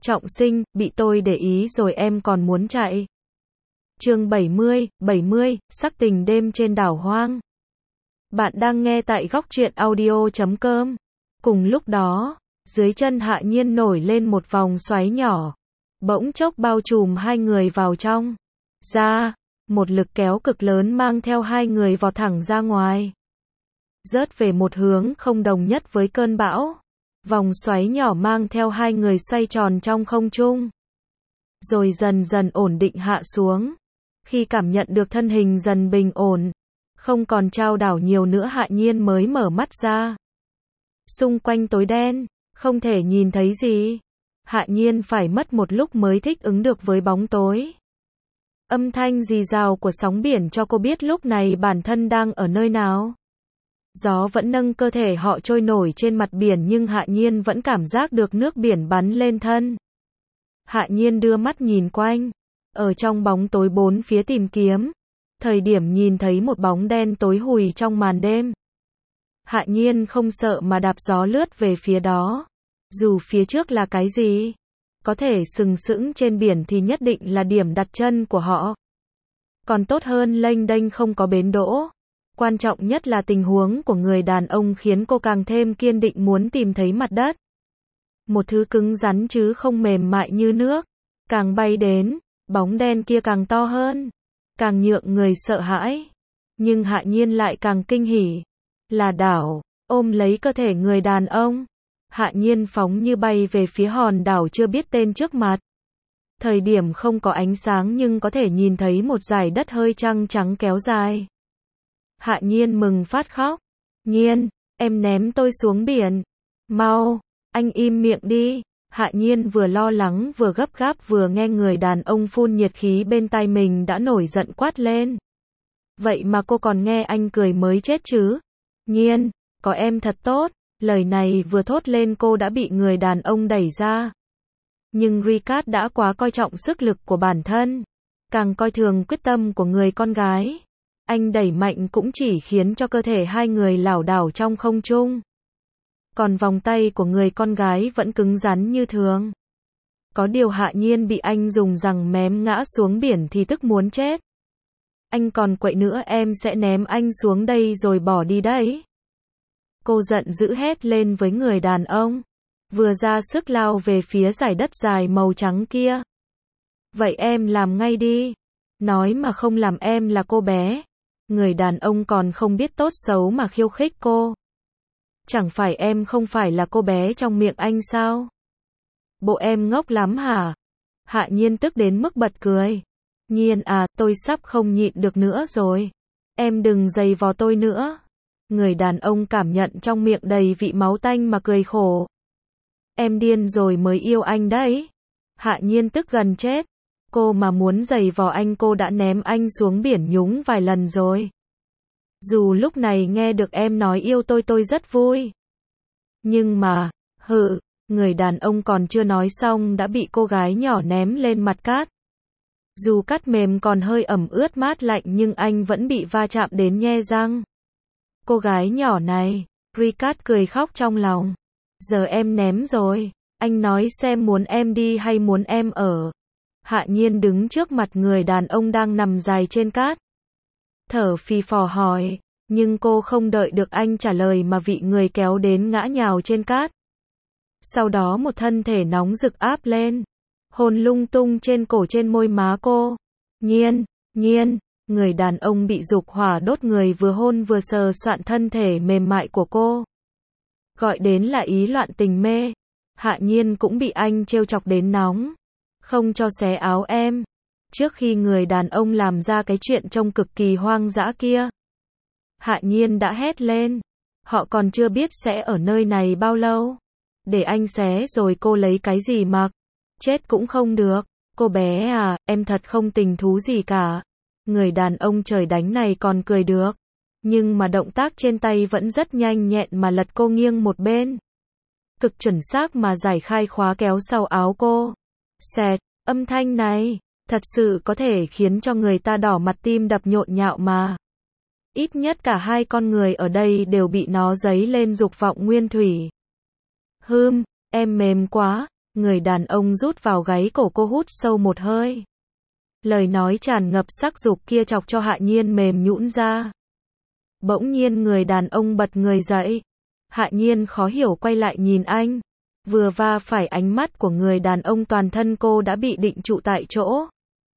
Trọng sinh, bị tôi để ý rồi em còn muốn chạy. Chương 70, sắc tình đêm trên đảo hoang. Bạn đang nghe tại góc truyện audio.com. Cùng lúc đó, dưới chân Hạ Nhiên nổi lên một vòng xoáy nhỏ, bỗng chốc bao trùm hai người vào trong. Một lực kéo cực lớn mang theo hai người vọt thẳng ra ngoài, rớt về một hướng không đồng nhất với cơn bão. Vòng xoáy nhỏ mang theo hai người xoay tròn trong không trung, rồi dần dần ổn định hạ xuống. Khi cảm nhận được thân hình dần bình ổn, không còn chao đảo nhiều nữa, Hạ Nhiên mới mở mắt ra. Xung quanh tối đen, không thể nhìn thấy gì. Hạ Nhiên phải mất một lúc mới thích ứng được với bóng tối. Âm thanh rì rào của sóng biển cho cô biết lúc này bản thân đang ở nơi nào. Gió vẫn nâng cơ thể họ trôi nổi trên mặt biển nhưng Hạ Nhiên vẫn cảm giác được nước biển bắn lên thân. Hạ Nhiên đưa mắt nhìn quanh, ở trong bóng tối bốn phía tìm kiếm. Thời điểm nhìn thấy một bóng đen tối hùi trong màn đêm, Hạ Nhiên không sợ mà đạp gió lướt về phía đó. Dù phía trước là cái gì, có thể sừng sững trên biển thì nhất định là điểm đặt chân của họ. Còn tốt hơn lênh đênh không có bến đỗ. Quan trọng nhất là tình huống của người đàn ông khiến cô càng thêm kiên định muốn tìm thấy mặt đất. Một thứ cứng rắn chứ không mềm mại như nước. Càng bay đến, bóng đen kia càng to hơn, càng nhượng người sợ hãi. Nhưng Hạ Nhiên lại càng kinh hỉ. Là đảo, ôm lấy cơ thể người đàn ông. Hạ Nhiên phóng như bay về phía hòn đảo chưa biết tên trước mặt. Thời điểm không có ánh sáng nhưng có thể nhìn thấy một dải đất hơi trăng trắng kéo dài. Hạ Nhiên mừng phát khóc. Nhiên, em ném tôi xuống biển. Mau, anh im miệng đi. Hạ Nhiên vừa lo lắng vừa gấp gáp vừa nghe người đàn ông phun nhiệt khí bên tai mình đã nổi giận quát lên. Vậy mà cô còn nghe anh cười mới chết chứ. Nhiên, có em thật tốt. Lời này vừa thốt lên cô đã bị người đàn ông đẩy ra. Nhưng Ricard đã quá coi trọng sức lực của bản thân, càng coi thường quyết tâm của người con gái. Anh đẩy mạnh cũng chỉ khiến cho cơ thể hai người lảo đảo trong không trung. Còn vòng tay của người con gái vẫn cứng rắn như thường. Có điều Hạ Nhiên bị anh dùng giằng mém ngã xuống biển thì tức muốn chết. Anh còn quậy nữa em sẽ ném anh xuống đây rồi bỏ đi đấy. Cô giận dữ hét lên với người đàn ông, vừa ra sức lao về phía dải đất dài màu trắng kia. Vậy em làm ngay đi. Nói mà không làm em là cô bé. Người đàn ông còn không biết tốt xấu mà khiêu khích cô. Chẳng phải em không phải là cô bé trong miệng anh sao? Bộ em ngốc lắm hả? Hạ Nhiên tức đến mức bật cười. Nhiên à, tôi sắp không nhịn được nữa rồi. Em đừng giày vò tôi nữa. Người đàn ông cảm nhận trong miệng đầy vị máu tanh mà cười khổ. Em điên rồi mới yêu anh đấy. Hạ Nhiên tức gần chết. Cô mà muốn giày vò anh cô đã ném anh xuống biển nhúng vài lần rồi. Dù lúc này nghe được em nói yêu tôi rất vui. Nhưng mà, người đàn ông còn chưa nói xong đã bị cô gái nhỏ ném lên mặt cát. Dù cát mềm còn hơi ẩm ướt mát lạnh nhưng anh vẫn bị va chạm đến nhe răng. Cô gái nhỏ này, Ricard cười khóc trong lòng. Giờ em ném rồi, anh nói xem muốn em đi hay muốn em ở. Hạ Nhiên đứng trước mặt người đàn ông đang nằm dài trên cát, thở phì phò hỏi, nhưng cô không đợi được anh trả lời mà vị người kéo đến ngã nhào trên cát. Sau đó một thân thể nóng rực áp lên, hôn lung tung trên cổ trên môi má cô. Nhiên, người đàn ông bị dục hỏa đốt người vừa hôn vừa sờ soạn thân thể mềm mại của cô. Gọi đến là ý loạn tình mê. Hạ Nhiên cũng bị anh trêu chọc đến nóng. Không cho xé áo em. Trước khi người đàn ông làm ra cái chuyện trông cực kỳ hoang dã kia, Hạ Nhiên đã hét lên. Họ còn chưa biết sẽ ở nơi này bao lâu. Để anh xé rồi cô lấy cái gì mặc. Chết cũng không được. Cô bé à, em thật không tình thú gì cả. Người đàn ông trời đánh này còn cười được. Nhưng mà động tác trên tay vẫn rất nhanh nhẹn mà lật cô nghiêng một bên. Cực chuẩn xác mà giải khai khóa kéo sau áo cô. Xẹt, âm thanh này, thật sự có thể khiến cho người ta đỏ mặt tim đập nhộn nhạo mà. Ít nhất cả hai con người ở đây đều bị nó dấy lên dục vọng nguyên thủy. Em mềm quá. Người đàn ông rút vào gáy cổ cô hút sâu một hơi. Lời nói tràn ngập sắc dục kia chọc cho Hạ Nhiên mềm nhũn ra. Bỗng nhiên người đàn ông bật người dậy. Hạ Nhiên khó hiểu quay lại nhìn anh. Vừa va phải ánh mắt của người đàn ông, toàn thân cô đã bị định trụ tại chỗ.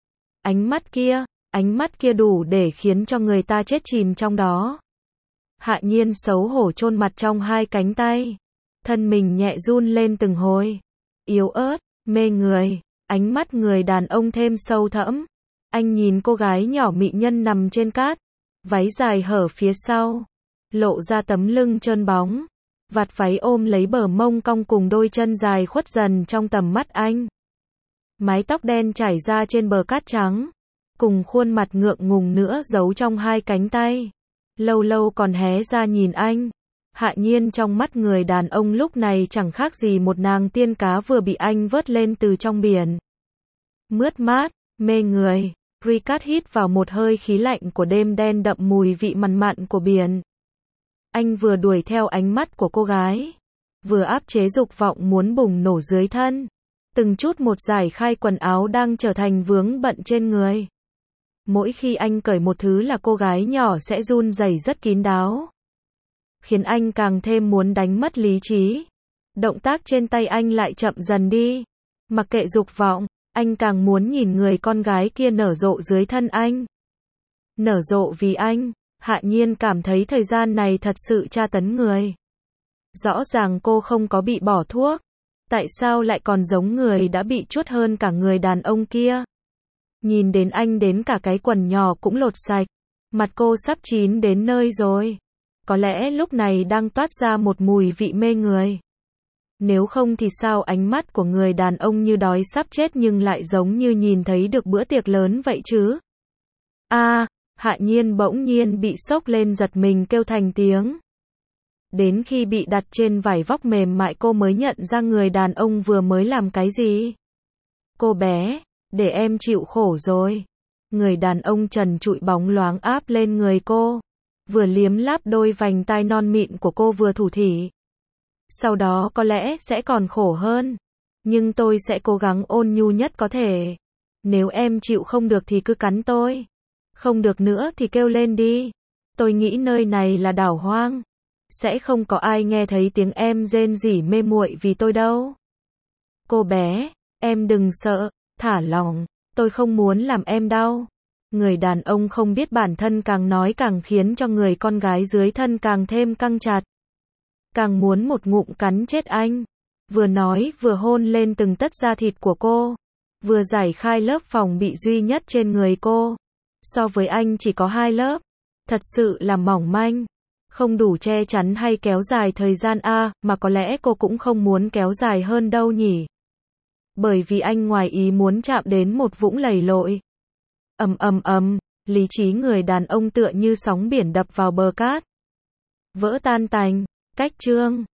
Ánh mắt kia đủ để khiến cho người ta chết chìm trong đó. Hạ Nhiên xấu hổ chôn mặt trong hai cánh tay. Thân mình nhẹ run lên từng hồi. Yếu ớt, mê người. Ánh mắt người đàn ông thêm sâu thẫm. Anh nhìn cô gái nhỏ mị nhân nằm trên cát. Váy dài hở phía sau. Lộ ra tấm lưng trơn bóng. Vạt váy ôm lấy bờ mông cong cùng đôi chân dài khuất dần trong tầm mắt anh. Mái tóc đen chảy ra trên bờ cát trắng. Cùng khuôn mặt ngượng ngùng nữa giấu trong hai cánh tay. Lâu lâu còn hé ra nhìn anh. Hạ Nhiên trong mắt người đàn ông lúc này chẳng khác gì một nàng tiên cá vừa bị anh vớt lên từ trong biển. Mướt mát, mê người. Ricard hít vào một hơi khí lạnh của đêm đen đậm mùi vị mặn mặn của biển. Anh vừa đuổi theo ánh mắt của cô gái, vừa áp chế dục vọng muốn bùng nổ dưới thân. Từng chút một giải khai quần áo đang trở thành vướng bận trên người. Mỗi khi anh cởi một thứ là cô gái nhỏ sẽ run rẩy rất kín đáo. Khiến anh càng thêm muốn đánh mất lý trí. Động tác trên tay anh lại chậm dần đi. Mặc kệ dục vọng, anh càng muốn nhìn người con gái kia nở rộ dưới thân anh. Nở rộ vì anh. Hạ Nhiên cảm thấy thời gian này thật sự tra tấn người. Rõ ràng cô không có bị bỏ thuốc. Tại sao lại còn giống người đã bị chuốt hơn cả người đàn ông kia? Nhìn đến anh đến cả cái quần nhỏ cũng lột sạch. Mặt cô sắp chín đến nơi rồi. Có lẽ lúc này đang toát ra một mùi vị mê người. Nếu không thì sao ánh mắt của người đàn ông như đói sắp chết nhưng lại giống như nhìn thấy được bữa tiệc lớn vậy chứ? Hạ Nhiên bỗng nhiên bị sốc lên giật mình kêu thành tiếng. Đến khi bị đặt trên vải vóc mềm mại cô mới nhận ra người đàn ông vừa mới làm cái gì. Cô bé, để em chịu khổ rồi. Người đàn ông trần trụi bóng loáng áp lên người cô. Vừa liếm láp đôi vành tai non mịn của cô vừa thủ thỉ. Sau đó có lẽ sẽ còn khổ hơn. Nhưng tôi sẽ cố gắng ôn nhu nhất có thể. Nếu em chịu không được thì cứ cắn tôi. Không được nữa thì kêu lên đi. Tôi nghĩ nơi này là đảo hoang. Sẽ không có ai nghe thấy tiếng em rên rỉ mê muội vì tôi đâu. Cô bé, em đừng sợ, thả lỏng, tôi không muốn làm em đau. Người đàn ông không biết bản thân càng nói càng khiến cho người con gái dưới thân càng thêm căng chặt. Càng muốn một ngụm cắn chết anh. Vừa nói vừa hôn lên từng tấc da thịt của cô. Vừa giải khai lớp phòng bị duy nhất trên người cô. So với anh chỉ có 2 lớp. Thật sự là mỏng manh. Không đủ che chắn hay kéo dài thời gian mà có lẽ cô cũng không muốn kéo dài hơn đâu nhỉ. Bởi vì anh ngoài ý muốn chạm đến một vũng lầy lội. Lý trí người đàn ông tựa như sóng biển đập vào bờ cát. Vỡ tan tành, cách chương.